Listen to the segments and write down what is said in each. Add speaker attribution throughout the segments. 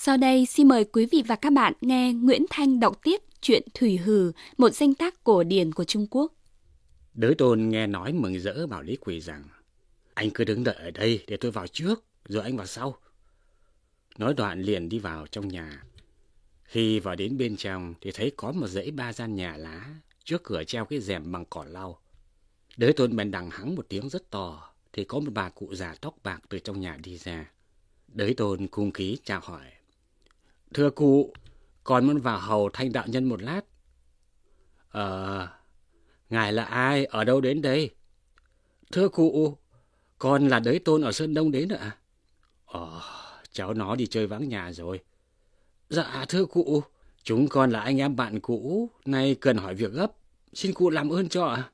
Speaker 1: Sau đây xin mời quý vị và các bạn nghe Nguyễn Thanh đọc tiếp truyện Thủy Hử, một danh tác cổ điển của Trung Quốc.
Speaker 2: Đới Tôn nghe nói mừng rỡ bảo Lý Quỳ rằng: anh cứ đứng đợi ở đây để tôi vào trước, rồi anh vào sau. Nói đoạn liền đi vào trong nhà. Khi vào đến bên trong thì thấy có một dãy 3 gian nhà lá, trước cửa treo cái rèm bằng cỏ lau. Đới Tôn bèn đằng hắng một tiếng rất to, thì có một bà cụ già tóc bạc từ trong nhà đi ra. Đới Tôn cung kính chào hỏi: thưa cụ, con muốn vào hầu Thanh đạo nhân một lát. Ngài là ai, ở đâu đến đây? Thưa cụ, con là Đới Tôn ở Sơn Đông đến ạ. Cháu nó đi chơi vắng nhà rồi. Dạ thưa cụ, chúng con là anh em bạn cũ, nay cần hỏi việc gấp, xin cụ làm ơn cho ạ.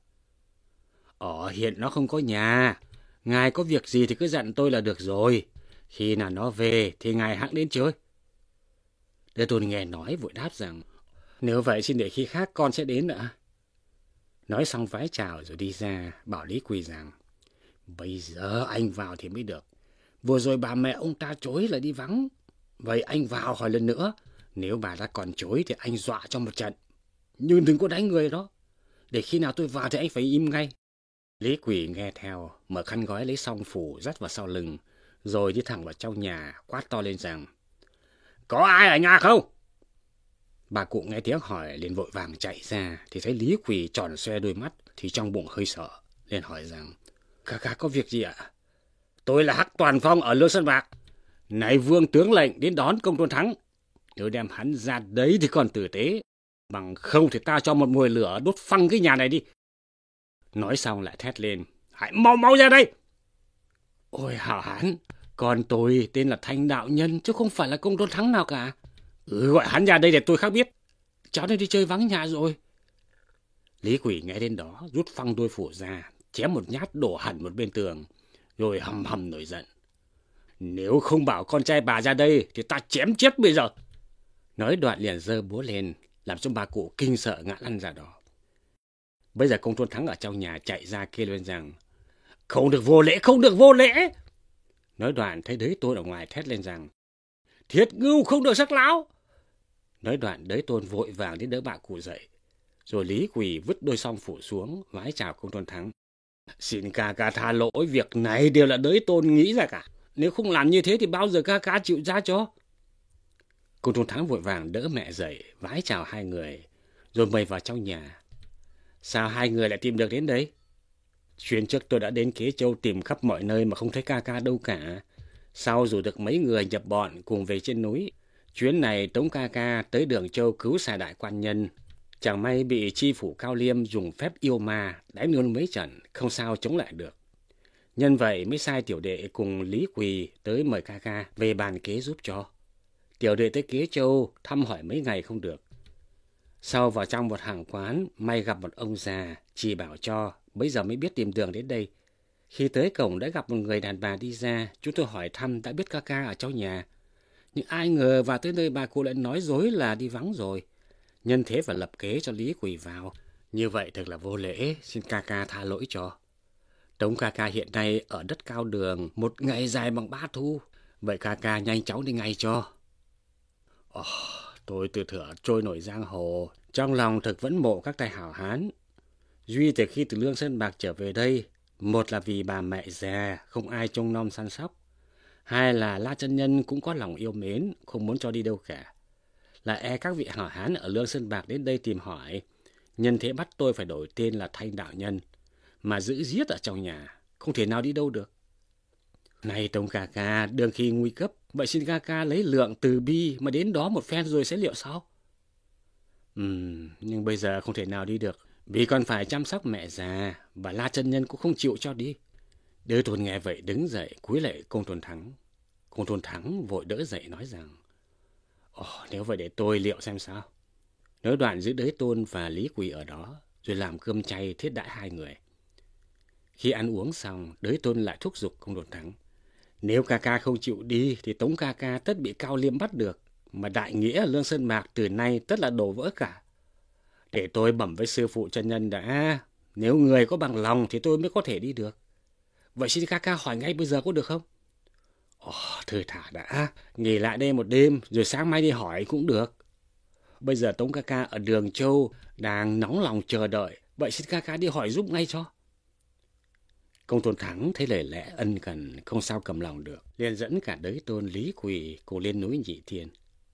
Speaker 2: Hiện nó không có nhà, ngài có việc gì thì cứ dặn tôi là được rồi. Khi nào nó về thì ngài hẵng đến chơi. Đới Tôn nghe nói vội đáp rằng: nếu vậy xin để khi khác con sẽ đến ạ. Nói xong vái chào rồi đi ra, bảo Lý Quỳ rằng: bây giờ anh vào thì mới được. Vừa rồi bà mẹ ông ta chối là đi vắng. Vậy anh vào hỏi lần nữa. Nếu bà ta còn chối thì anh dọa cho một trận. Nhưng đừng có đánh người đó. Để khi nào tôi vào thì anh phải im ngay. Lý Quỳ nghe theo, mở khăn gói lấy song phủ dắt vào sau lưng, rồi đi thẳng vào trong nhà, quát to lên rằng: có ai ở nhà không? Bà cụ nghe tiếng hỏi liền vội vàng chạy ra, thì thấy Lý Quỳ tròn xoe đôi mắt, thì trong bụng hơi sợ, liền hỏi rằng: Ca có việc gì ạ? Tôi là Hắc Toàn Phong ở Lương Sơn Bạc. Này vương tướng lệnh đến đón công tôn Thắng. Nếu đem hắn ra đấy thì còn tử tế, bằng không thì ta cho một mồi lửa đốt phăng cái nhà này đi. Nói xong lại thét lên: hãy mau ra đây. Ôi hảo hán, con tôi tên là Thanh đạo nhân chứ không phải là công tôn Thắng nào cả. Gọi hắn ra đây để tôi khác biết. Cháu này đi chơi vắng nhà rồi. Lý Quỳ nghe đến đó rút phăng đôi phủ ra, chém một nhát đổ hẳn một bên tường, rồi hầm nổi giận: nếu không bảo con trai bà ra đây thì ta chém chết bây giờ. Nói đoạn liền giơ búa lên, làm cho bà cụ kinh sợ ngã lăn ra đó. Bây giờ công tôn Thắng ở trong nhà chạy ra kêu lên rằng: không được vô lễ, không được vô lễ. Nói đoạn thấy Đới Tôn ở ngoài thét lên rằng: thiết ngưu không được sắc láo. Nói đoạn Đới Tôn vội vàng đến đỡ bà cụ dậy. Rồi Lý Quỳ vứt đôi song phủ xuống, vái chào công tôn Thắng: xin ca tha lỗi, việc này đều là Đới Tôn nghĩ ra cả. Nếu không làm như thế thì bao giờ ca chịu ra cho. Công tôn Thắng vội vàng đỡ mẹ dậy, vái chào hai người, rồi mời vào trong nhà. Sao hai người lại tìm được đến đây? Chuyến trước tôi đã đến Kế Châu tìm khắp mọi nơi mà không thấy ca đâu cả. Sau rủ được mấy người nhập bọn cùng về trên núi. Chuyến này tống ca tới Đường Châu cứu xà đại quan nhân. Chẳng may bị chi phủ Cao Liêm dùng phép yêu ma đánh luôn mấy trận, không sao chống lại được. Nhân vậy mới sai tiểu đệ cùng Lý Quỳ tới mời ca về bàn kế giúp cho. Tiểu đệ tới Kế Châu thăm hỏi mấy ngày không được. Sau vào trong một hàng quán, may gặp một ông già, chỉ bảo cho, bấy giờ mới biết tìm đường đến đây. Khi tới cổng đã gặp một người đàn bà đi ra, chúng tôi hỏi thăm đã biết ca ở trong nhà. Nhưng ai ngờ vào tới nơi bà cụ lại nói dối là đi vắng rồi. Nhân thế phải lập kế cho Lý Quỳ vào. Như vậy thật là vô lễ, xin ca tha lỗi cho. Tống ca hiện nay ở đất Cao Đường, một ngày dài bằng 3 thu. Vậy ca nhanh chóng đi ngay cho. Tôi từ thuở trôi nổi giang hồ, trong lòng thực vẫn mộ các tay hảo hán. Duy từ khi từ Lương Sơn Bạc trở về đây, một là vì bà mẹ già không ai trông nom săn sóc, hai là La chân nhân cũng có lòng yêu mến, không muốn cho đi đâu cả. Là các vị hảo hán ở Lương Sơn Bạc đến đây tìm hỏi, nhân thế bắt tôi phải đổi tên là Thanh đạo nhân, mà giữ giết ở trong nhà, không thể nào đi đâu được. Này Tống ca đương khi nguy cấp, vậy xin ca lấy lượng từ bi mà đến đó một phen rồi sẽ liệu sao? Nhưng bây giờ không thể nào đi được, vì còn phải chăm sóc mẹ già, và La chân nhân cũng không chịu cho đi. Đới Tôn nghe vậy đứng dậy cúi lạy công tôn Thắng. Công tôn Thắng vội đỡ dậy nói rằng: nếu vậy để tôi liệu xem sao. Nói đoạn giữ Đới Tôn và Lý Quỳ ở đó, rồi làm cơm chay thiết đãi hai người. Khi ăn uống xong, Đới Tôn lại thúc giục công tôn Thắng: nếu ca không chịu đi thì Tống ca tất bị Cao Liêm bắt được, mà đại nghĩa Lương Sơn Bạc từ nay tất là đổ vỡ cả. Để tôi bẩm với sư phụ chân nhân đã, nếu người có bằng lòng thì tôi mới có thể đi được. Vậy xin ca hỏi ngay bây giờ có được không? Thôi thả đã, nghỉ lại đây một đêm rồi sáng mai đi hỏi cũng được. Bây giờ Tống ca ca ở Đường Châu đang nóng lòng chờ đợi, vậy xin ca ca đi hỏi giúp ngay cho. Công tôn Thắng thấy lời lẽ ân cần không sao cầm lòng được, liền dẫn cả đới tôn Lý Quỳ cùng lên núi Nhị Thiên.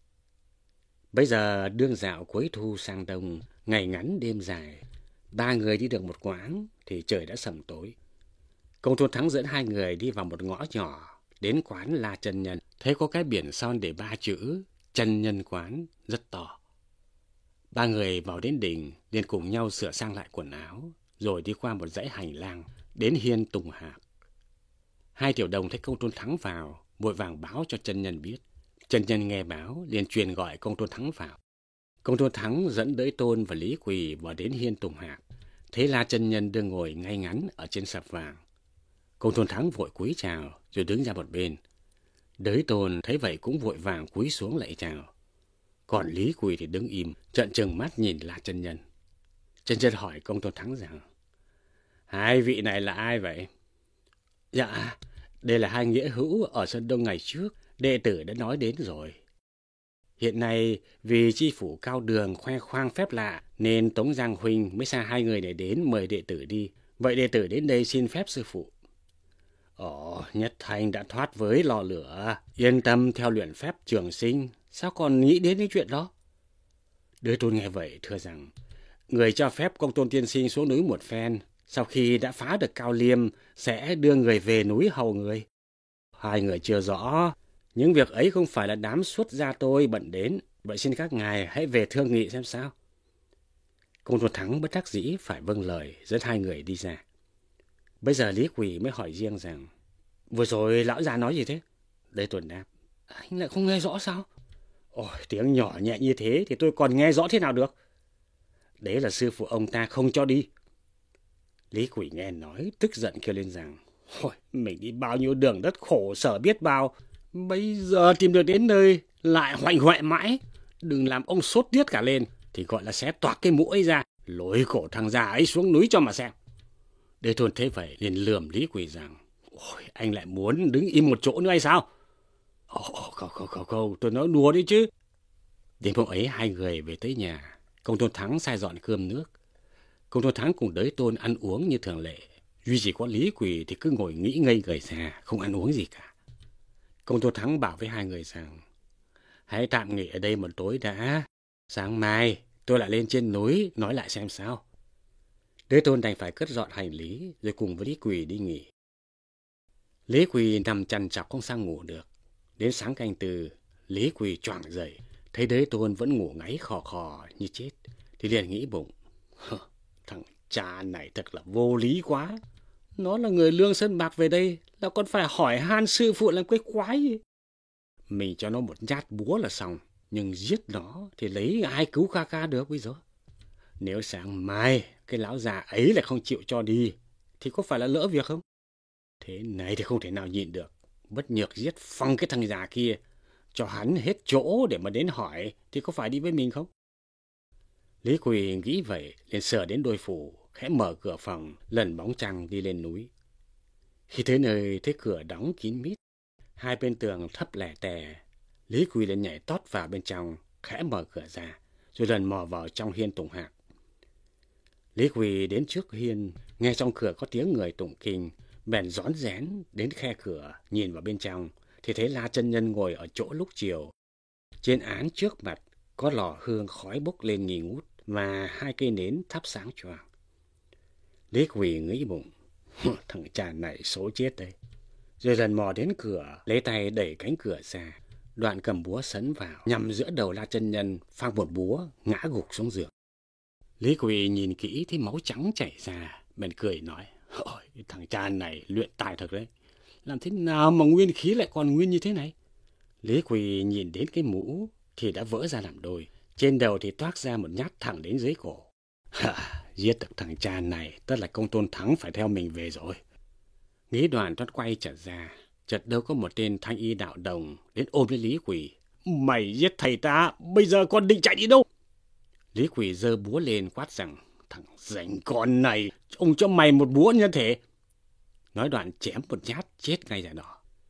Speaker 2: Bây giờ đương dạo cuối thu sang đông, ngày ngắn đêm dài, ba người đi được một quãng thì trời đã sầm tối. Công tôn Thắng dẫn hai người đi vào một ngõ nhỏ, đến quán La Chân Nhân, thấy có cái biển son để ba chữ Chân Nhân quán rất to. Ba người vào đến đình, liền cùng nhau sửa sang lại quần áo, rồi đi qua một dãy hành lang, đến hiên Tùng Hạc. Hai tiểu đồng thấy Công tôn Thắng vào, vội vàng báo cho Chân Nhân biết. Chân Nhân nghe báo, liền truyền gọi Công tôn Thắng vào. Công tôn Thắng dẫn Đới Tôn và Lý Quỳ vào đến hiên Tùng Hạc, thấy La Chân Nhân đang ngồi ngay ngắn ở trên sạp vàng. Công tôn Thắng vội cúi chào, rồi đứng ra một bên. Đới Tôn thấy vậy cũng vội vàng cúi xuống lạy chào. Còn Lý Quỳ thì đứng im, trợn trừng mắt nhìn La Chân Nhân. Chân Nhân hỏi Công tôn Thắng rằng: hai vị này là ai vậy? Dạ, đây là hai nghĩa hữu ở Sơn Đông ngày trước, đệ tử đã nói đến rồi. Hiện nay vì chi phủ Cao Đường khoe khoang phép lạ nên Tống Giang huynh mới sai hai người để đến mời đệ tử đi. Vậy đệ tử đến đây xin phép sư phụ. Nhất Thành đã thoát với lò lửa, yên tâm theo luyện phép trường sinh, sao còn nghĩ đến cái chuyện đó? Đới Tôn nghe vậy thưa rằng: người cho phép Công tôn tiên sinh xuống núi một phen, sau khi đã phá được Cao Liêm sẽ đưa người về núi hầu người. Hai người chưa rõ, những việc ấy không phải là đám xuất gia tôi bận đến, vậy xin các ngài hãy về thương nghị xem sao. Công tôn Thắng bất đắc dĩ phải vâng lời, dẫn hai người đi ra. Bây giờ Lý Quỳ mới hỏi riêng rằng: vừa rồi lão già nói gì thế? Đới Tôn đáp: anh lại không nghe rõ sao? Tiếng nhỏ nhẹ như thế thì tôi còn nghe rõ thế nào được? Đấy là sư phụ ông ta không cho đi. Lý Quỳ nghe nói tức giận kêu lên rằng: mình đi bao nhiêu đường đất khổ sở biết bao, bây giờ tìm được đến nơi lại hoạnh hoẹ mãi. Đừng làm ông sốt tiết cả lên, thì gọi là xé toạc cái mũ ấy ra, lôi cổ thằng già ấy xuống núi cho mà xem. Đới Tôn thấy vậy liền lườm Lý Quỳ rằng: anh lại muốn đứng im một chỗ nữa hay sao? Không, tôi nói đùa đấy chứ. Đến hôm ấy hai người về tới nhà, Công tôn Thắng sai dọn cơm nước. Công tôn Thắng cùng Đới Tôn ăn uống như thường lệ, duy chỉ có Lý Quỳ thì cứ ngồi nghĩ ngây người ra, không ăn uống gì cả. Công tôn Thắng bảo với hai người rằng: hãy tạm nghỉ ở đây một tối đã, sáng mai tôi lại lên trên núi nói lại xem sao. Đới Tôn đành phải cất dọn hành lý rồi cùng với Lý Quỳ đi nghỉ. Lý Quỳ nằm trằn trọc không sao ngủ được. Đến sáng canh tư, Lý Quỳ choàng dậy, thấy Đới Tôn vẫn ngủ ngáy khò khò như chết, thì liền nghĩ bụng: thằng cha này thật là vô lý quá. Nó là người Lương Sơn Bạc về đây là còn phải hỏi han sư phụ làm cái quái gì. Mình cho nó một nhát búa là xong, nhưng giết nó thì lấy ai cứu ca ca được bây giờ? Nếu sáng mai cái lão già ấy lại không chịu cho đi thì có phải là lỡ việc không? Thế này thì không thể nào nhịn được, bất nhược giết phăng cái thằng già kia, cho hắn hết chỗ để mà đến hỏi thì có phải đi với mình không? Lý Quỳ nghĩ vậy liền sờ đến đôi phủ, khẽ mở cửa phòng, lần bóng trăng đi lên núi. Khi tới nơi thấy cửa đóng kín mít, hai bên tường thấp lẻ tè, Lý Quỳ liền nhảy tót vào bên trong, khẽ mở cửa ra, rồi lần mò vào trong hiên Tùng Hạc. Lý Quỳ đến trước hiên, nghe trong cửa có tiếng người tụng kinh, bèn rón rén đến khe cửa, nhìn vào bên trong, thì thấy La Chân Nhân ngồi ở chỗ lúc chiều. Trên án trước mặt có lò hương khói bốc lên nghi ngút và hai cây nến thắp sáng choàng. Lý Quỳ nghĩ bụng: thằng cha này số chết đây. Rồi lần mò đến cửa, lấy tay đẩy cánh cửa ra, đoạn cầm búa sấn vào, nhằm giữa đầu La Chân Nhân, phang một búa ngã gục xuống giường. Lý Quỳ nhìn kỹ thấy máu trắng chảy ra, bèn cười nói: thằng cha này luyện tài thật đấy, làm thế nào mà nguyên khí lại còn nguyên như thế này? Lý Quỳ nhìn đến cái mũ thì đã vỡ ra làm đôi, trên đầu thì toát ra một nhát thẳng đến dưới cổ. Giết được thằng cha này, tất là Công tôn Thắng phải theo mình về rồi. Nghĩ đoạn toát quay trở ra, chợt đâu có một tên thanh y đạo đồng đến ôm lấy Lý Quỳ. Mày giết thầy ta, bây giờ con định chạy đi đâu? Lý Quỳ giơ búa lên quát rằng: thằng rảnh con này, ông cho mày một búa như thế. Nói đoạn chém một nhát chết ngay ra đó.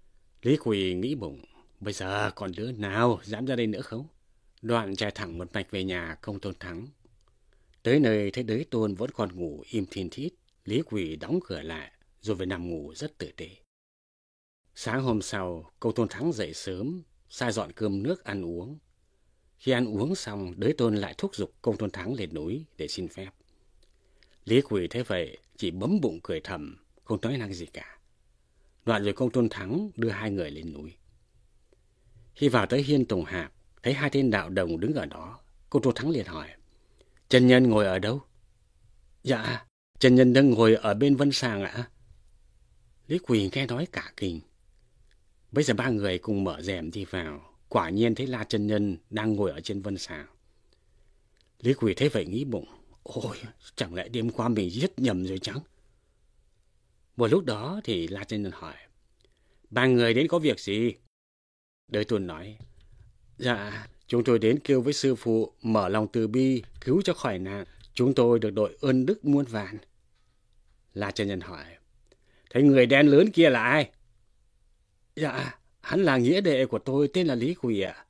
Speaker 2: Lý Quỳ nghĩ bụng, bây giờ còn đứa nào dám ra đây nữa không? Đoạn chạy thẳng một mạch về nhà Công Tôn Thắng. Tới nơi thấy Đới Tôn vẫn còn ngủ im thin thít, Lý Quỳ đóng cửa lại rồi về nằm ngủ rất tử tế. Sáng hôm sau, Công Tôn Thắng dậy sớm, sai dọn cơm nước ăn uống. Khi ăn uống xong, Đới Tôn lại thúc giục Công Tôn Thắng lên núi để xin phép. Lý Quỳ thấy vậy, chỉ bấm bụng cười thầm, không nói năng gì cả. Đoạn rồi Công Tôn Thắng đưa hai người lên núi. Khi vào tới hiên Tùng Hạp, thấy hai tên đạo đồng đứng ở đó, Công Tôn Thắng liền hỏi, chân nhân ngồi ở đâu? Dạ, chân nhân đang ngồi ở bên Vân Sàng ạ. Lý Quỳ nghe nói cả kinh. Bây giờ ba người cùng mở rèm đi vào, quả nhiên thấy La chân nhân đang ngồi ở trên Vân Sàng. Lý Quỳ thấy vậy nghĩ bụng, ôi, chẳng lẽ đêm qua mình giết nhầm rồi chăng? Một lúc đó thì La chân nhân hỏi, ba người đến có việc gì? Đới Tôn nói, dạ, chúng tôi đến kêu với sư phụ mở lòng từ bi, cứu cho khỏi nạn. Chúng tôi được đội ơn đức muôn vàn. La chân nhân hỏi, thấy người đen lớn kia là ai? Dạ, hắn là nghĩa đệ của tôi, tên là Lý Quỳ ạ.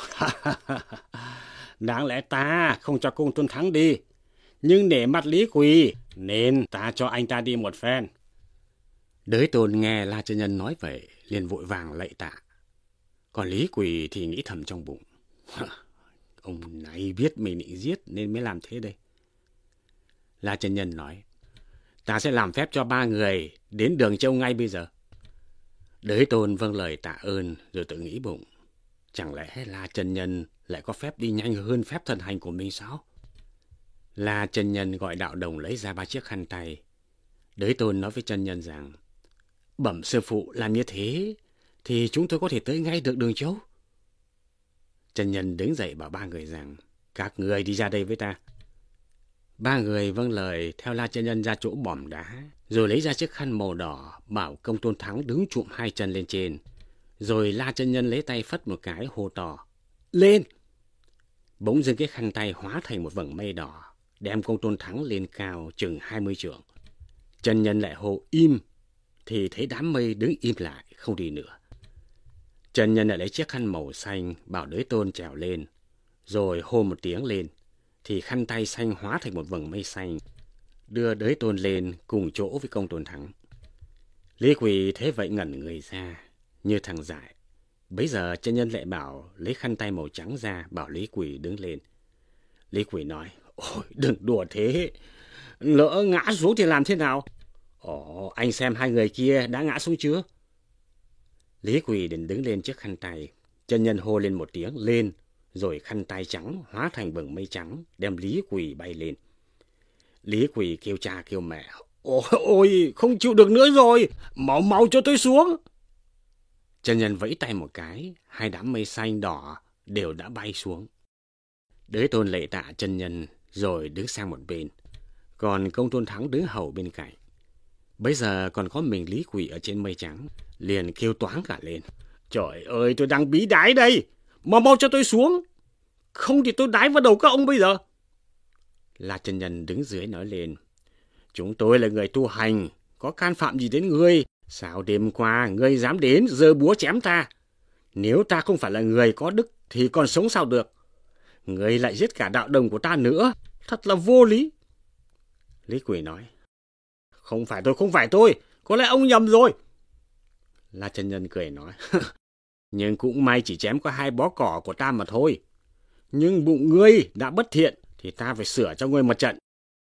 Speaker 2: Đáng lẽ ta không cho Công Tôn Thắng đi, nhưng để mặt Lý Quỳ nên ta cho anh ta đi một phen. Đới Tôn nghe La chân nhân nói vậy, liền vội vàng lạy tạ. Còn Lý Quỳ thì nghĩ thầm trong bụng, ông này biết mình định giết nên mới làm thế đây. La chân nhân nói, ta sẽ làm phép cho ba người đến Đường Châu ngay bây giờ. Đới Tôn vâng lời tạ ơn rồi tự nghĩ bụng, chẳng lẽ La chân nhân lại có phép đi nhanh hơn phép thần hành của mình sao? La chân nhân gọi đạo đồng lấy ra 3 chiếc khăn tay. Đới Tôn nói với chân nhân rằng, bẩm sư phụ, làm như thế thì chúng tôi có thể tới ngay được Đường Châu. Chân nhân đứng dậy bảo ba người rằng, các người đi ra đây với ta. Ba người vâng lời theo La chân nhân ra chỗ bòm đá, rồi lấy ra chiếc khăn màu đỏ, bảo Công Tôn Thắng đứng chụm 2 chân lên trên. Rồi La chân nhân lấy tay phất một cái hô to, lên! Bỗng dưng cái khăn tay hóa thành một vầng mây đỏ, đem Công Tôn Thắng lên cao chừng 20 trượng. Chân nhân lại hô im, thì thấy đám mây đứng im lại, không đi nữa. Chân nhân lại lấy chiếc khăn màu xanh, bảo Đới Tôn trèo lên, rồi hô một tiếng lên, thì khăn tay xanh hóa thành một vầng mây xanh, đưa Đới Tôn lên cùng chỗ với Công Tôn Thắng. Lý Quỳ thế vậy ngẩn người ra, như thằng dại. Bấy giờ chân nhân lại bảo lấy khăn tay màu trắng ra, bảo Lý Quỳ đứng lên. Lý Quỳ nói, ôi, đừng đùa thế, lỡ ngã xuống thì làm thế nào? Ồ, anh xem hai người kia đã ngã xuống chưa? Lý Quỳ định đứng lên chiếc khăn tay. Chân nhân hô lên một tiếng lên, rồi khăn tay trắng hóa thành vầng mây trắng, đem Lý Quỳ bay lên. Lý Quỳ kêu cha kêu mẹ, ôi, không chịu được nữa rồi, mau cho tôi xuống. Chân nhân vẫy tay một cái, 2 đám mây xanh đỏ đều đã bay xuống. Đới Tôn lạy tạ chân nhân rồi đứng sang một bên, còn Công Tôn Thắng đứng hầu bên cạnh. Bấy giờ còn có mình Lý Quỳ ở trên mây trắng, liền kêu toáng cả lên, trời ơi, tôi đang bí đái đây, mau cho tôi xuống, không thì tôi đái vào đầu các ông bây giờ. La chân nhân đứng dưới nói lên, chúng tôi là người tu hành, có can phạm gì đến ngươi? Sao đêm qua ngươi dám đến giơ búa chém ta? Nếu ta không phải là người có đức thì còn sống sao được? Ngươi lại giết cả đạo đồng của ta nữa, thật là vô lý. Lý Quỳ nói, không phải tôi, có lẽ ông nhầm rồi. La chân nhân cười nói, nhưng cũng may chỉ chém có 2 bó cỏ của ta mà thôi. Nhưng bụng ngươi đã bất thiện thì ta phải sửa cho ngươi một trận.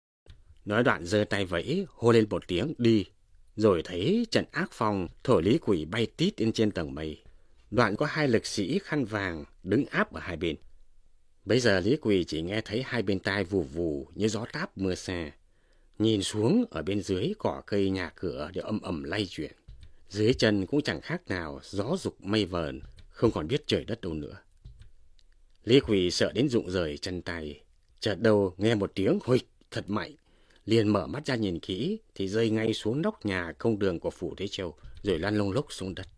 Speaker 2: Nói đoạn giơ tay vẫy, hô lên một tiếng đi, rồi thấy trận ác phong thổi Lý Quỳ bay tít lên trên tầng mây. Đoạn có 2 lực sĩ khăn vàng đứng áp ở hai bên. Bấy giờ Lý Quỳ chỉ nghe thấy hai bên tai vù vù như gió táp mưa xa. Nhìn xuống ở bên dưới cỏ cây nhà cửa đều ầm lay chuyển. Dưới chân cũng chẳng khác nào gió dục mây vờn, không còn biết trời đất đâu nữa. Lý Quỳ sợ đến rụng rời chân tay, chợt đâu nghe một tiếng huỵch thật mạnh, liền mở mắt ra nhìn kỹ thì rơi ngay xuống nóc nhà công đường của phủ Thế Châu, rồi lăn lông lốc xuống đất.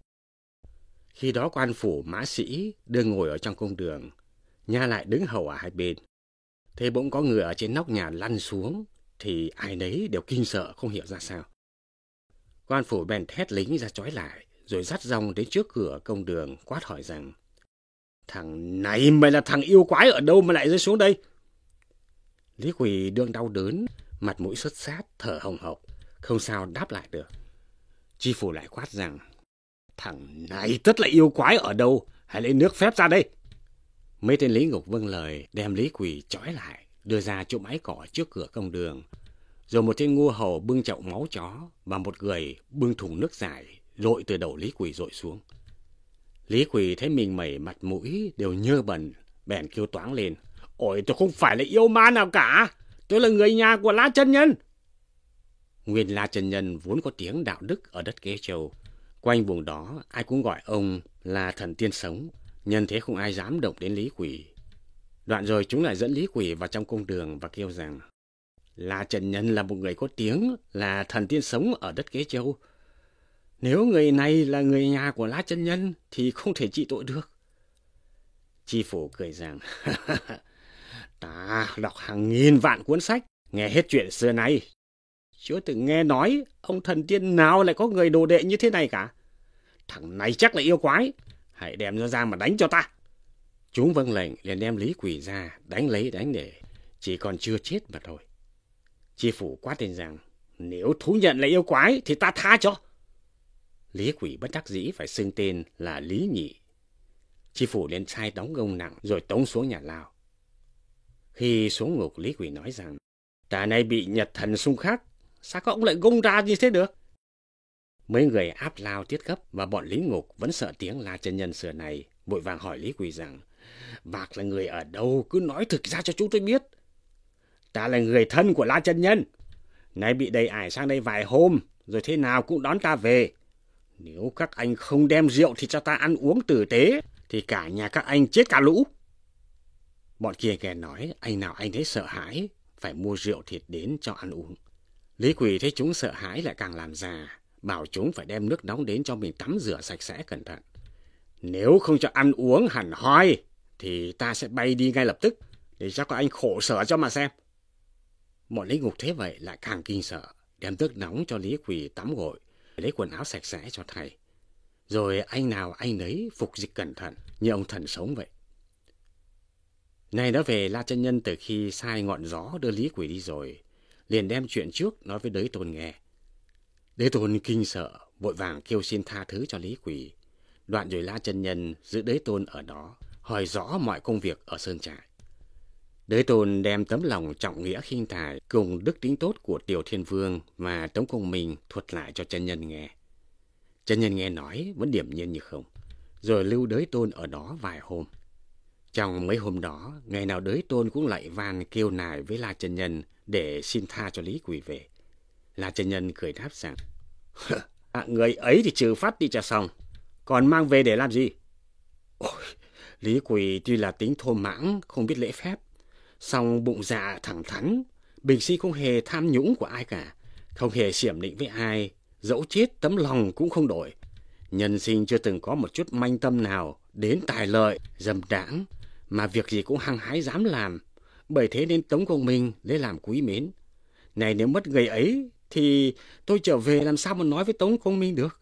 Speaker 2: Khi đó quan phủ mã sĩ đưa ngồi ở trong công đường, nha lại đứng hầu ở hai bên. Thế bỗng có người ở trên nóc nhà lăn xuống, thì ai nấy đều kinh sợ không hiểu ra sao. Quan phủ bèn thét lính ra trói lại, rồi dắt dòng đến trước cửa công đường quát hỏi rằng: Thằng này mày là thằng yêu quái ở đâu mà lại rơi xuống đây? Lý Quỳ đương đau đớn, mặt mũi sứt sát, thở hồng hộc, không sao đáp lại được. Tri phủ lại quát rằng: Thằng này tất là yêu quái ở đâu, hãy lấy nước phép ra đây. Mấy tên lính ngục vâng lời, đem Lý Quỳ trói lại, đưa ra chỗ bãi cỏ trước cửa công đường. Rồi một tên ngu hầu bưng chậu máu chó và một người bưng thùng nước giải dội từ đầu Lý Quỳ dội xuống. Lý Quỳ thấy mình mẩy mặt mũi đều nhơ bẩn, bèn kêu toáng lên: Ôi, tôi không phải là yêu ma nào cả, tôi là người nhà của La Chân Nhân. Nguyên La Chân Nhân vốn có tiếng đạo đức ở đất Kế Châu, quanh vùng đó ai cũng gọi ông là thần tiên sống, nhân thế không ai dám động đến Lý Quỳ. Đoạn rồi chúng lại dẫn Lý Quỳ vào trong cung đường và kêu rằng: La Chân Nhân là một người có tiếng là thần tiên sống ở đất Kế Châu. Nếu người này là người nhà của La Chân Nhân thì không thể trị tội được. Tri phủ cười rằng: Ta đọc hàng nghìn vạn cuốn sách, nghe hết chuyện xưa nay, chưa từng nghe nói ông thần tiên nào lại có người đồ đệ như thế này cả. Thằng này chắc là yêu quái, hãy đem nó ra mà đánh cho ta. Chúng vâng lệnh liền đem Lý Quỳ ra, đánh lấy đánh để, chỉ còn chưa chết mà thôi. Tri phủ quát lên rằng: Nếu thú nhận là yêu quái thì ta tha cho. Lý Quỳ bất đắc dĩ phải xưng tên là Lý Nhị. Tri phủ liền sai đóng gông nặng rồi tống xuống nhà lao. Khi xuống ngục, Lý Quỳ nói rằng: Ta này bị Nhật thần xung khắc, sao các ông lại gông ra như thế được? Mấy người áp lao tiết gấp và bọn lính ngục vẫn sợ tiếng La Chân Nhân xưa này, vội vàng hỏi Lý Quỳ rằng: Bạc là người ở đâu, cứ nói thực ra cho chúng tôi biết. Ta là người thân của La Chân Nhân, nay bị đầy ải sang đây vài hôm, rồi thế nào cũng đón ta về. Nếu các anh không đem rượu thì cho ta ăn uống tử tế, thì cả nhà các anh chết cả lũ. Bọn kia nghe nói, anh nào anh thấy sợ hãi, phải mua rượu thịt đến cho ăn uống. Lý Quỳ thấy chúng sợ hãi lại càng làm già, bảo chúng phải đem nước nóng đến cho mình tắm rửa sạch sẽ cẩn thận. Nếu không cho ăn uống hẳn hoi, thì ta sẽ bay đi ngay lập tức, để cho các anh khổ sở cho mà xem. Bọn lính ngục thế vậy lại càng kinh sợ, đem nước nóng cho Lý Quỳ tắm gội, lấy quần áo sạch sẽ cho thầy. Rồi anh nào anh nấy phục dịch cẩn thận, như ông thần sống vậy. Này đã về, La Chân Nhân từ khi sai ngọn gió đưa Lý Quỳ đi rồi, liền đem chuyện trước nói với Đới Tôn nghe. Đới Tôn kinh sợ, vội vàng kêu xin tha thứ cho Lý Quỳ. Đoạn rồi La Chân Nhân giữ Đới Tôn ở đó, hỏi rõ mọi công việc ở sơn trại. Đới Tôn đem tấm lòng trọng nghĩa khinh tài cùng đức tính tốt của Tiểu Thiên Vương và Tống Công Minh thuật lại cho chân nhân nghe. Chân nhân nghe nói vẫn điềm nhiên như không, rồi lưu Đới Tôn ở đó vài hôm. Trong mấy hôm đó, ngày nào Đới Tôn cũng lạy van kêu nài với La Chân Nhân để xin tha cho Lý Quỳ về. La Chân Nhân cười đáp rằng: Người ấy thì trừ phát đi cho xong, còn mang về để làm gì? Ôi, Lý Quỳ tuy là tính thô mãng, không biết lễ phép, song bụng dạ thẳng thắn, bình sinh không hề tham nhũng của ai cả, không hề xiểm định với ai, dẫu chết tấm lòng cũng không đổi. Nhân sinh chưa từng có một chút manh tâm nào đến tài lợi, dâm đãng, mà việc gì cũng hăng hái dám làm, bởi thế nên Tống Công Minh lấy làm quý mến. Này, nếu mất người ấy thì tôi trở về làm sao mà nói với Tống Công Minh được?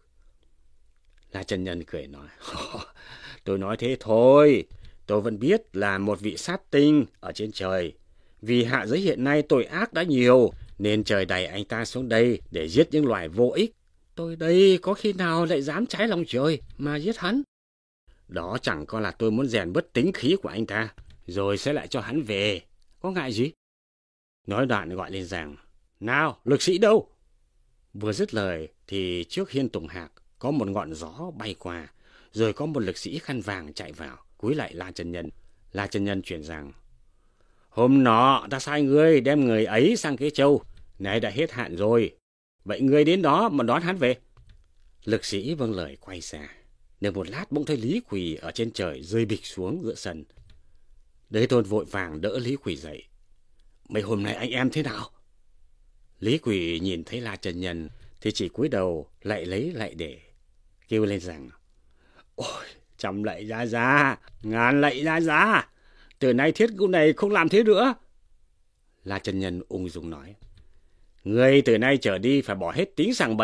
Speaker 2: La Chân Nhân cười nói: Tôi nói thế thôi, tôi vẫn biết là một vị sát tinh ở trên trời. Vì hạ giới hiện nay tội ác đã nhiều, nên trời đẩy anh ta xuống đây để giết những loài vô ích. Tôi đây có khi nào lại dám trái lòng trời mà giết hắn? Đó chẳng có là tôi muốn rèn bớt tính khí của anh ta, rồi sẽ lại cho hắn về. Có ngại gì? Nói đoạn gọi lên rằng: Nào, lực sĩ đâu? Vừa dứt lời thì trước hiên Tùng Hạc có một ngọn gió bay qua, rồi có một lực sĩ khăn vàng chạy vào, cúi lại La Chân Nhân. La Chân Nhân truyền rằng: Hôm nọ ta sai ngươi đem người ấy sang Kế Châu, nay đã hết hạn rồi, vậy ngươi đến đó mà đón hắn về. Lực sĩ vâng lời quay ra, được một lát bỗng thấy Lý Quỳ ở trên trời rơi bịch xuống giữa sân. Đới Tôn vội vàng đỡ Lý Quỳ dậy. Mấy hôm nay anh em thế nào? Lý Quỳ nhìn thấy La Chân Nhân thì chỉ cúi đầu lạy lấy lạy để, kêu lên rằng: Ôi, trăm lạy ra ra, ngàn lạy ra ra, từ nay thiết cụ này không làm thế nữa. La Chân Nhân ung dung nói: Ngươi từ nay trở đi phải bỏ hết tính sằng bậy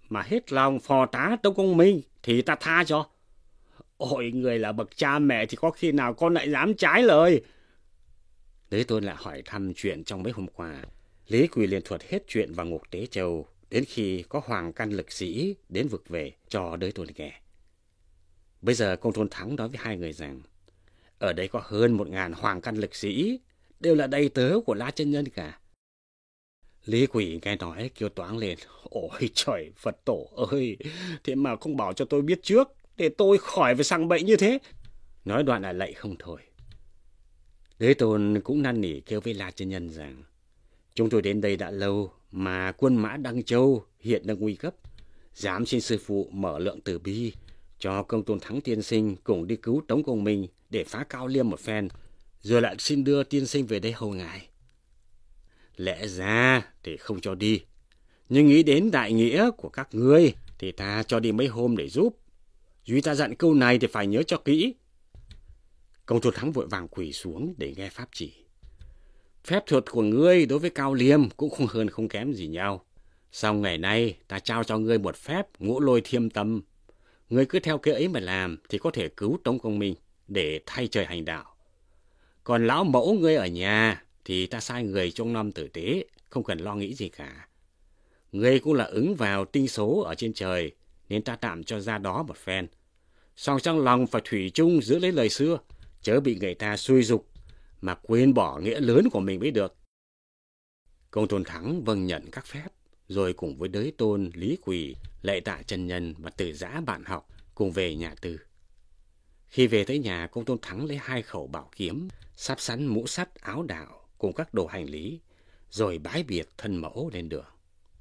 Speaker 2: mà hết lòng phò tá Tống Công Minh thì ta tha cho. Ôi, người là bậc cha mẹ thì có khi nào con lại dám trái lời. Đế Tôn lại hỏi thăm chuyện trong mấy hôm qua. Lý Quỳ liền thuật hết chuyện vào ngục Tế Châu, đến khi có Hoàng Căn lực sĩ đến vực về cho Đế Tôn nghe. Bây giờ Công Tôn Thắng nói với hai người rằng, ở đây có hơn 1000 Hoàng Căn lực sĩ, đều là đầy tớ của La Chân Nhân cả. Lý Quỳ nghe nói kêu toáng lên, ôi trời Phật tổ ơi, thế mà không bảo cho tôi biết trước, để tôi khỏi phải sang bệnh như thế. Nói đoạn là lạy không thôi. Đế Tôn cũng năn nỉ kêu với La Chân Nhân rằng, chúng tôi đến đây đã lâu mà quân mã Đăng Châu hiện đang nguy cấp, dám xin sư phụ mở lượng từ bi cho Công Tôn Thắng tiên sinh cùng đi cứu Tống Công Minh để phá Cao Liêm một phen, rồi lại xin đưa tiên sinh về đây hầu ngài. Lẽ ra thì không cho đi, nhưng nghĩ đến đại nghĩa của các ngươi thì ta cho đi mấy hôm để giúp. Duy ta dặn câu này thì phải nhớ cho kỹ. Công Tôn Thắng vội vàng quỳ xuống để nghe pháp chỉ. Phép thuật của ngươi đối với Cao Liêm cũng không hơn không kém gì nhau. Sau ngày nay ta trao cho ngươi một phép Ngũ Lôi Thiêm Tâm. Ngươi cứ theo cái ấy mà làm thì có thể cứu Tống Công Minh để thay trời hành đạo. Còn lão mẫu ngươi ở nhà thì ta sai người trông nom tử tế, không cần lo nghĩ gì cả. Ngươi cũng là ứng vào tinh số ở trên trời, nên ta tạm cho ra đó một phen. Song trong lòng phải thủy chung giữ lấy lời xưa, chớ bị người ta xui dục mà quên bỏ nghĩa lớn của mình mới được. Công Tôn Thắng vâng nhận các phép, rồi cùng với Đế Tôn, Lý Quỳ, Lệ Tạ Chân Nhân và Tử Giã bạn học cùng về nhà Tư. Khi về tới nhà, Công Tôn Thắng lấy 2 khẩu bảo kiếm, sắp sẵn mũ sắt, áo đạo cùng các đồ hành lý, rồi bái biệt thân mẫu lên đường.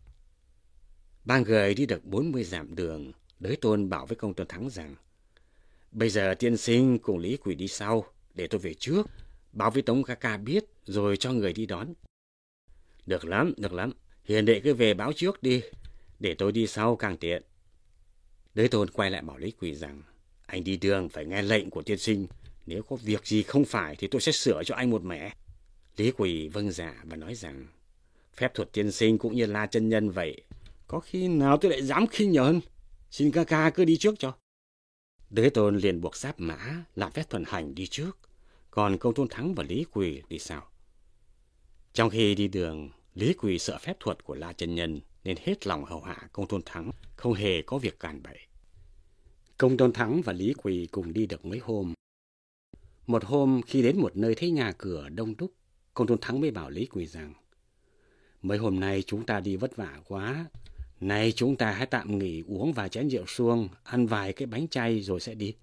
Speaker 2: 3 người đi được 40 dặm đường, Đế Tôn bảo với Công Tôn Thắng rằng, bây giờ tiên sinh cùng Lý Quỳ đi sau, để tôi về trước, báo với Tống ca ca biết, rồi cho người đi đón. Được lắm, hiền đệ cứ về báo trước đi, để tôi đi sau càng tiện. Đế Tôn quay lại bảo Lý Quỳ rằng, anh đi đường phải nghe lệnh của tiên sinh, nếu có việc gì không phải thì tôi sẽ sửa cho anh một mẻ. Lý Quỳ vâng dạ và nói rằng, phép thuật tiên sinh cũng như La Chân Nhân vậy, có khi nào tôi lại dám khinh nhờn, xin ca ca cứ đi trước cho. Đế Tôn liền buộc giáp mã, làm phép thuần hành đi trước, còn Công Tôn Thắng và Lý Quỳ đi sau. Trong khi đi đường, Lý Quỳ sợ phép thuật của La Chân Nhân nên hết lòng hầu hạ Công Tôn Thắng, không hề có việc càn bậy. Công Tôn Thắng và Lý Quỳ cùng đi được mấy hôm. Một hôm khi đến một nơi thấy nhà cửa đông đúc, Công Tôn Thắng mới bảo Lý Quỳ rằng, mấy hôm nay chúng ta đi vất vả quá, nay chúng ta hãy tạm nghỉ uống vài chén rượu suông, ăn vài cái bánh chay rồi sẽ đi.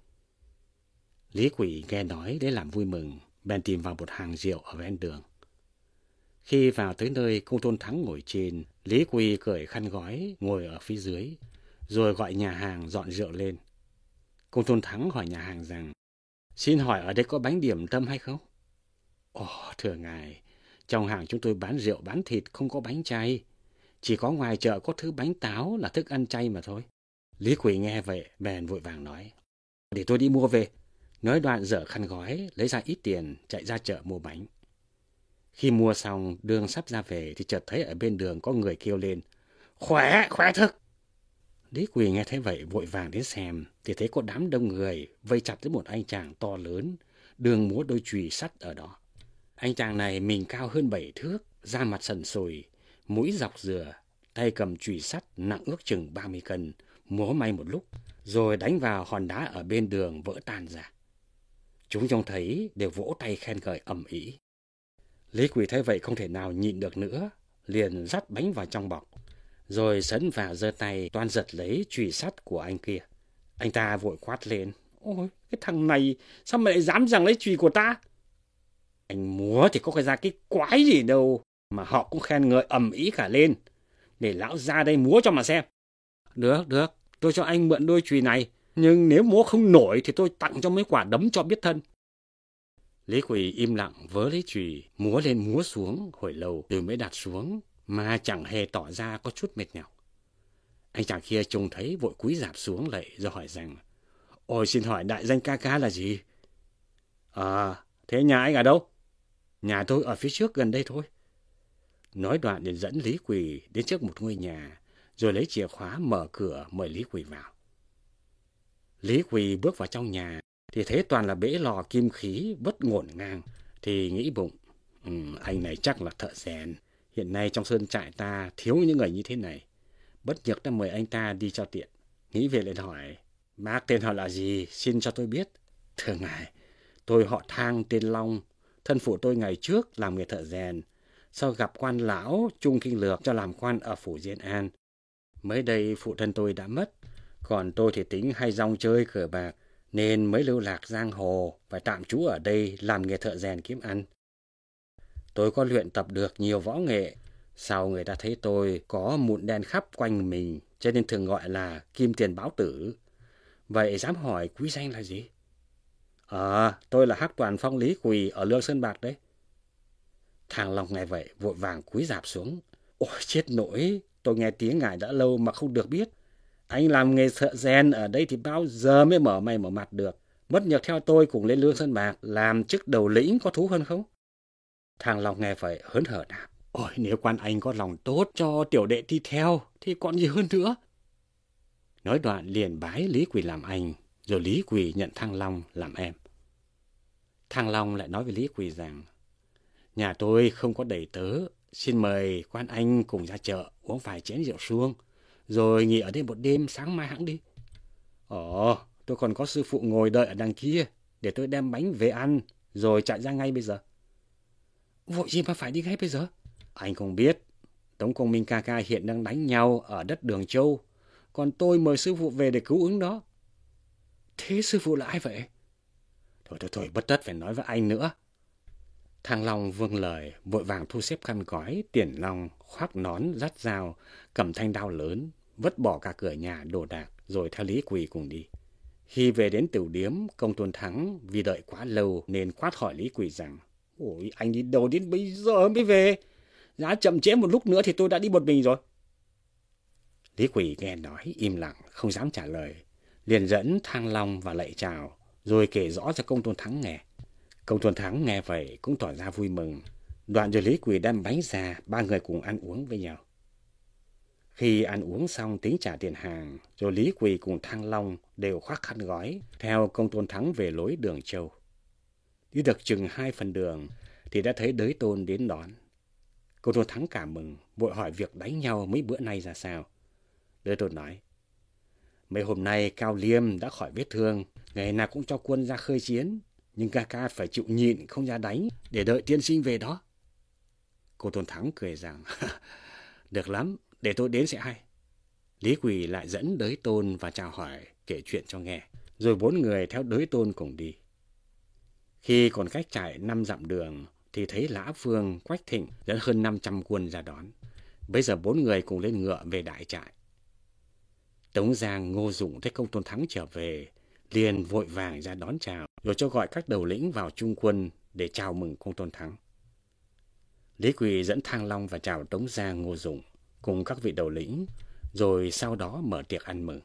Speaker 2: Lý Quỳ nghe nói để làm vui mừng, bèn tìm vào một hàng rượu ở ven đường. Khi vào tới nơi Công Tôn Thắng ngồi trên, Lý Quỳ cởi khăn gói ngồi ở phía dưới, rồi gọi nhà hàng dọn rượu lên. Công Tôn Thắng hỏi nhà hàng rằng, xin hỏi ở đây có bánh điểm tâm hay không? Ồ, thưa ngài, trong hàng chúng tôi bán rượu bán thịt không có bánh chay, chỉ có ngoài chợ có thứ bánh táo là thức ăn chay mà thôi. Lý Quỳ nghe vậy bèn vội vàng nói, để tôi đi mua về. Nói đoạn dở khăn gói, lấy ra ít tiền, chạy ra chợ mua bánh. Khi mua xong, đường sắp ra về thì chợt thấy ở bên đường có người kêu lên, khỏe thực. Lý Quỳ nghe thấy vậy vội vàng đến xem, thì thấy có đám đông người vây chặt lấy một anh chàng to lớn, đường múa đôi chùy sắt ở đó. Anh chàng này mình cao hơn 7 thước, da mặt sần sùi, mũi dọc dừa, tay cầm chùy sắt nặng ước chừng 30 cân, múa may một lúc, rồi đánh vào hòn đá ở bên đường vỡ tan ra. Chúng trông thấy đều vỗ tay khen ngợi ầm ĩ. Lý Quỳ thấy vậy không thể nào nhịn được nữa, liền dắt bánh vào trong bọc, rồi sấn vào giơ tay toan giật lấy chùy sắt của anh kia. Anh ta vội quát lên, ôi, cái thằng này sao mà lại dám giằng lấy chùy của ta? Anh múa thì có cái ra cái quái gì đâu, mà họ cũng khen ngợi ầm ĩ cả lên. Để lão ra đây múa cho mà xem. Được, tôi cho anh mượn đôi chùy này, nhưng nếu múa không nổi thì tôi tặng cho mấy quả đấm cho biết thân. Lý Quỳ im lặng vớ lấy chùy, múa lên múa xuống hồi lâu rồi mới đặt xuống, mà chẳng hề tỏ ra có chút mệt nhọc. Anh chàng kia trông thấy vội cúi rạp xuống lạy rồi hỏi rằng, ôi xin hỏi đại danh ca ca là gì? Thế nhà anh ở đâu? Nhà tôi ở phía trước gần đây thôi. Nói đoạn liền dẫn Lý Quỳ đến trước một ngôi nhà, rồi lấy chìa khóa mở cửa mời Lý Quỳ vào. Lý Quỳ bước vào trong nhà thì thấy toàn là bể lò kim khí vất ngổn ngang, thì nghĩ bụng, anh này chắc là thợ rèn. Hiện nay trong sơn trại ta thiếu những người như thế này. Bất nhược đã mời anh ta đi cho tiện. Nghĩ về liền hỏi, bác tên họ là gì, xin cho tôi biết. Thưa ngài, tôi họ Thang tên Long, thân phụ tôi ngày trước làm nghề thợ rèn, sau gặp quan lão Trung Kinh Lược cho làm quan ở phủ Diên An. Mới đây phụ thân tôi đã mất, còn tôi thì tính hay rong chơi cờ bạc, nên mới lưu lạc giang hồ, phải tạm trú ở đây làm nghề thợ rèn kiếm ăn. Tôi có luyện tập được nhiều võ nghệ, sau người ta thấy tôi có mụn đen khắp quanh mình, cho nên thường gọi là Kim Tiền Báo Tử. Vậy dám hỏi quý danh là gì? Tôi là Hắc Toàn Phong Lý Quỳ ở Lương Sơn Bạc đấy. Thằng Long nghe vậy vội vàng cúi rạp xuống. Ôi chết nỗi, tôi nghe tiếng ngài đã lâu mà không được biết. Anh làm nghề thợ rèn ở đây thì bao giờ mới mở mày mở mặt được. Mất nhược theo tôi cùng lên Lương Sơn Bạc làm chức đầu lĩnh có thú hơn không? Thằng Long nghe vậy hớn hở đáp. Ôi nếu quan anh có lòng tốt cho tiểu đệ đi theo thì còn gì hơn nữa. Nói đoạn liền bái Lý Quỳ làm anh, rồi Lý Quỳ nhận Thăng Long làm em. Thăng Long lại nói với Lý Quỳ rằng, nhà tôi không có đầy tớ, xin mời quan anh cùng ra chợ uống vài chén rượu suông, rồi nghỉ ở đây một đêm, sáng mai hẵng đi. Tôi còn có sư phụ ngồi đợi ở đằng kia, để tôi đem bánh về ăn, rồi chạy ra ngay bây giờ. Vội gì mà phải đi ngay bây giờ? Anh không biết, Tống Công Minh ca ca hiện đang đánh nhau ở đất Đường Châu, còn tôi mời sư phụ về để cứu ứng đó. Thế sư phụ là ai vậy? Thôi, bất tất phải nói với anh nữa. Thăng Long vâng lời, vội vàng thu xếp khăn gói, tiền long, khoác nón, dắt dao, cầm thanh đao lớn, vứt bỏ cả cửa nhà đồ đạc, rồi theo Lý Quỳ cùng đi. Khi về đến tiểu điếm, Công Tôn Thắng vì đợi quá lâu nên quát hỏi Lý Quỳ rằng, ôi anh đi đâu đến bây giờ mới về? Giá chậm trễ một lúc nữa thì tôi đã đi một mình rồi. Lý Quỳ nghe nói im lặng, không dám trả lời, liền dẫn Thăng Long và lạy chào, rồi kể rõ cho Công Tôn Thắng nghe. Công Tôn Thắng nghe vậy cũng tỏ ra vui mừng. Đoạn rồi Lý Quỳ đem bánh ra, ba người cùng ăn uống với nhau. Khi ăn uống xong tính trả tiền hàng, rồi Lý Quỳ cùng Thăng Long đều khoác khăn gói, theo Công Tôn Thắng về lối Đường Châu. Đi được chừng 2 phần đường thì đã thấy Đới Tôn đến đón. Công Tôn Thắng cảm mừng, vội hỏi việc đánh nhau mấy bữa nay ra sao. Đới Tôn nói, mấy hôm nay Cao Liêm đã khỏi vết thương, ngày nào cũng cho quân ra khơi chiến, nhưng ca ca phải chịu nhịn không ra đánh để đợi tiên sinh về đó. Công Tôn Thắng cười rằng, được lắm, để tôi đến sẽ hay. Lý Quỳ lại dẫn Đới Tôn và chào hỏi, kể chuyện cho nghe, rồi 4 người theo Đới Tôn cùng đi. Khi còn cách trại 5 dặm đường thì thấy Lã Phương, Quách Thịnh dẫn hơn 500 quân ra đón. Bây giờ 4 người cùng lên ngựa về đại trại. Tống Giang, Ngô Dụng thấy Công Tôn Thắng trở về, liền vội vàng ra đón chào, rồi cho gọi các đầu lĩnh vào chung quân để chào mừng Công Tôn Thắng. Lý Quỳ dẫn Thăng Long và chào Tống Giang, Ngô Dụng cùng các vị đầu lĩnh, rồi sau đó mở tiệc ăn mừng.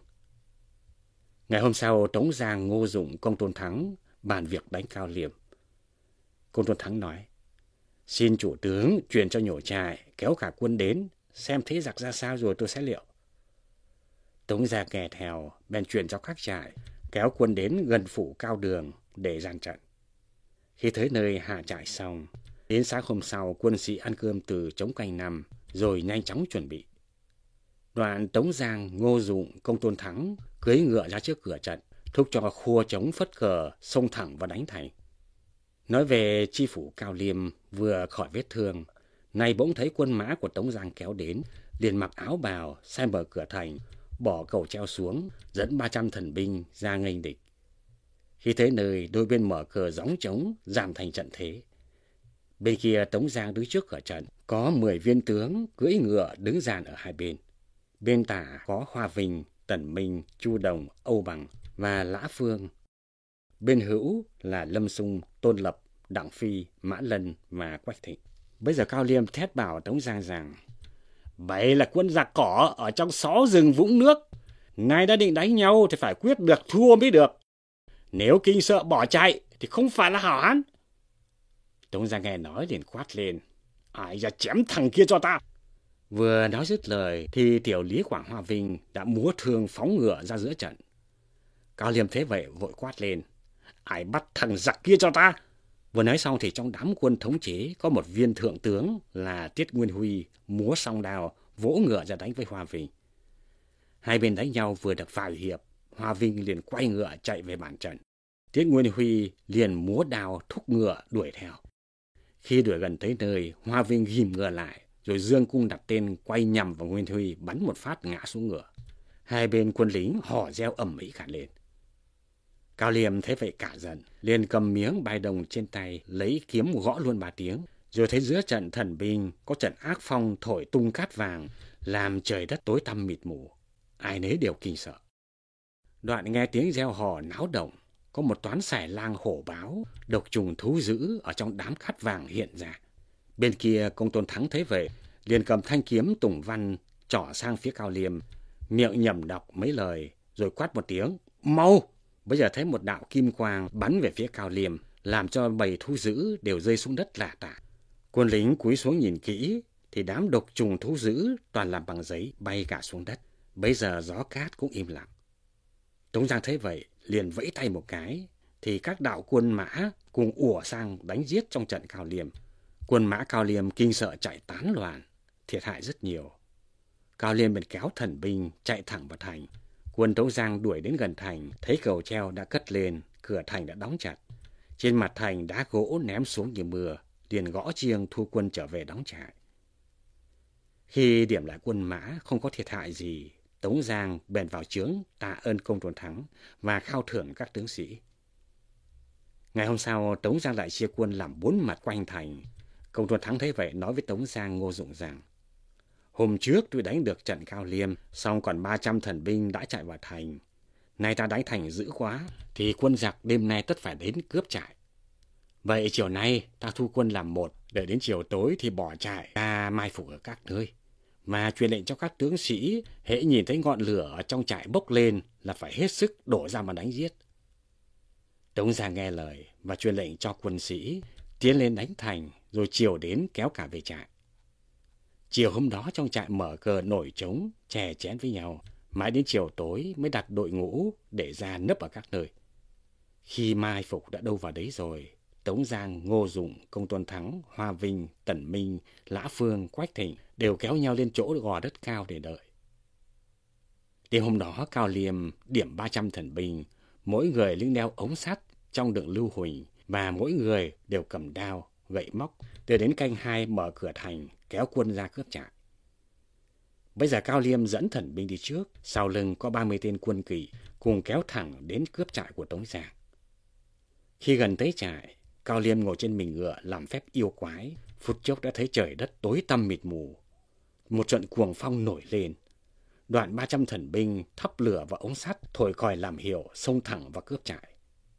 Speaker 2: Ngày hôm sau, Tống Giang, Ngô Dụng, Công Tôn Thắng bàn việc đánh Cao Liêm. Công Tôn Thắng nói, xin chủ tướng truyền cho nhổ trại, kéo cả quân đến, xem thế giặc ra sao rồi tôi sẽ liệu. Tống Giang nghe theo, bèn truyền cho các trại, kéo quân đến gần phủ Cao Đường để dàn trận. Khi tới nơi hạ trại xong, đến sáng hôm sau quân sĩ ăn cơm từ trống canh năm, rồi nhanh chóng chuẩn bị. Đoạn Tống Giang, Ngô Dụng, Công Tôn Thắng cưỡi ngựa ra trước cửa trận, thúc cho khua trống phất cờ xông thẳng vào đánh thành. Nói về chi phủ Cao Liêm vừa khỏi vết thương, nay bỗng thấy quân mã của Tống Giang kéo đến, liền mặc áo bào sai mở cửa thành, bỏ cầu treo xuống, dẫn 300 thần binh ra nghênh địch. Khi tới nơi, đôi bên mở cờ gióng trống, giảm thành trận thế. Bên kia Tống Giang đứng trước cửa trận, có 10 viên tướng cưỡi ngựa đứng dàn ở hai bên. Bên tả có Hoa Vinh, Tần Minh, Chu Đồng, Âu Bằng và Lã Phương. Bên hữu là Lâm Xung, Tôn Lập, Đặng Phi, Mã Lân và Quách Thịnh. Bây giờ Cao Liêm thét bảo Tống Giang rằng, vậy là quân giặc cỏ ở trong xó rừng vũng nước. Nay đã định đánh nhau thì phải quyết được thua mới được. Nếu kinh sợ bỏ chạy thì không phải là hảo hán. Tống Giang nghe nói liền quát lên, ai ra chém thằng kia cho ta. Vừa nói dứt lời thì tiểu lý Quảng Hoa Vinh đã múa thương phóng ngựa ra giữa trận. Cao Liêm thấy vậy vội quát lên: "Ai bắt thằng giặc kia cho ta!" Vừa nói xong thì trong đám quân thống chế có một viên thượng tướng là Tiết Nguyên Huy múa song đao vỗ ngựa ra đánh với Hoa Vinh. Hai bên đánh nhau vừa được vài hiệp, Hoa Vinh liền quay ngựa chạy về bàn trận. Tiết Nguyên Huy liền múa đao thúc ngựa đuổi theo. Khi đuổi gần tới nơi, Hoa Vinh ghim ngựa lại, rồi giương cung đặt tên quay nhằm vào Nguyên Huy, bắn một phát ngã xuống ngựa. Hai bên quân lính hò reo ầm ĩ cả lên. Cao Liêm thấy vậy cả giận, liền cầm miếng bài đồng trên tay, lấy kiếm gõ luôn 3 tiếng. Rồi thấy giữa trận thần binh có trận ác phong thổi tung cát vàng, làm trời đất tối tăm mịt mù, ai nấy đều kinh sợ. Đoạn nghe tiếng reo hò náo động, có một toán xài lang hổ báo, độc trùng thú dữ ở trong đám cát vàng hiện ra. Bên kia Công Tôn Thắng thấy vậy, liền cầm thanh kiếm tùng văn trỏ sang phía Cao Liêm, miệng nhẩm đọc mấy lời, rồi quát một tiếng: "Mau!" Bây giờ thấy một đạo kim quang bắn về phía Cao Liêm, làm cho bầy thú dữ đều rơi xuống đất lả tả. Quân lính cúi xuống nhìn kỹ, thì đám độc trùng thú dữ toàn làm bằng giấy bay cả xuống đất. Bây giờ gió cát cũng im lặng. Tống Giang thấy vậy, liền vẫy tay một cái, thì các đạo quân mã cùng ùa sang đánh giết trong trận Cao Liêm. Quân mã Cao Liêm kinh sợ chạy tán loạn, thiệt hại rất nhiều. Cao Liêm bèn kéo thần binh chạy thẳng vào thành. Quân Tống Giang đuổi đến gần thành, thấy cầu treo đã cất lên, cửa thành đã đóng chặt. Trên mặt thành đá gỗ ném xuống như mưa, liền gõ chiêng thu quân trở về đóng trại. Khi điểm lại quân mã không có thiệt hại gì, Tống Giang bèn vào chướng tạ ơn Công Tôn Thắng và khao thưởng các tướng sĩ. Ngày hôm sau, Tống Giang lại chia quân làm 4 mặt quanh thành. Công Tôn Thắng thấy vậy nói với Tống Giang, Ngô Dụng rằng: "Hôm trước tôi đánh được trận Cao Liêm, xong còn 300 thần binh đã chạy vào thành. Nay ta đánh thành dữ quá, thì quân giặc đêm nay tất phải đến cướp trại. Vậy chiều nay ta thu quân làm một, để đến chiều tối thì bỏ trại ra mai phục ở các nơi. Mà truyền lệnh cho các tướng sĩ, hễ nhìn thấy ngọn lửa ở trong trại bốc lên là phải hết sức đổ ra mà đánh giết." Tống Giang nghe lời và truyền lệnh cho quân sĩ tiến lên đánh thành, rồi chiều đến kéo cả về trại. Chiều hôm đó trong trại mở cờ nổi trống, chè chén với nhau, mãi đến chiều tối mới đặt đội ngũ để ra nấp ở các nơi. Khi mai phục đã đâu vào đấy rồi, Tống Giang, Ngô Dụng, Công Tôn Thắng, Hoa Vinh, Tần Minh, Lã Phương, Quách Thịnh đều kéo nhau lên chỗ gò đất cao để đợi. Đêm hôm đó Cao Liêm điểm 300 thần binh, mỗi người lưng đeo ống sắt trong đựng lưu huỳnh, và mỗi người đều cầm đao, gậy móc, để đến canh 2 mở cửa thành, kéo quân ra cướp trại. Bây giờ Cao Liêm dẫn thần binh đi trước, sau lưng có 30 tên quân kỵ cùng kéo thẳng đến cướp trại của Tống Giang. Khi gần tới trại, Cao Liêm ngồi trên mình ngựa làm phép yêu quái, phút chốc đã thấy trời đất tối tăm mịt mù. Một trận cuồng phong nổi lên. Đoạn 300 thần binh thắp lửa vào ống sắt, thổi còi làm hiệu, xông thẳng vào cướp trại.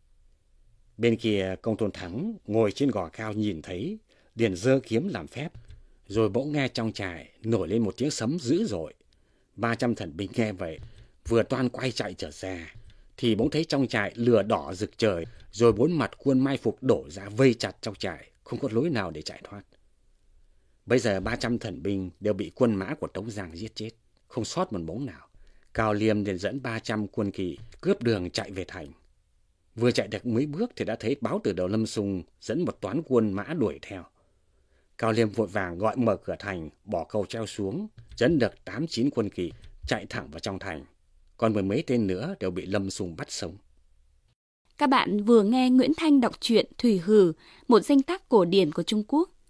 Speaker 2: Bên kia Công Tôn Thắng ngồi trên gò cao nhìn thấy, liền giơ kiếm làm phép, rồi bỗng nghe trong trại nổi lên một tiếng sấm dữ dội. 300 thần binh nghe vậy, vừa toan quay chạy trở ra, thì bỗng thấy trong trại lửa đỏ rực trời, rồi 4 mặt quân mai phục đổ ra vây chặt trong trại, không có lối nào để chạy thoát. Bây giờ 300 thần binh đều bị quân mã của Tống Giang giết chết, không sót một mống nào. Cao Liêm liền dẫn 300 quân kỵ cướp đường chạy về thành. Vừa chạy được mấy bước thì đã thấy báo từ đầu Lâm Xung dẫn một toán quân mã đuổi theo. Cao Liêm vội vàng gọi mở cửa thành, bỏ cầu treo xuống, dẫn được 8-9 quân kỵ chạy thẳng vào trong thành. Còn 10 mấy tên nữa đều bị Lâm Xung bắt sống.
Speaker 1: Các bạn vừa nghe Nguyễn Thanh đọc truyện Thủy Hử, một danh tác cổ điển của Trung Quốc.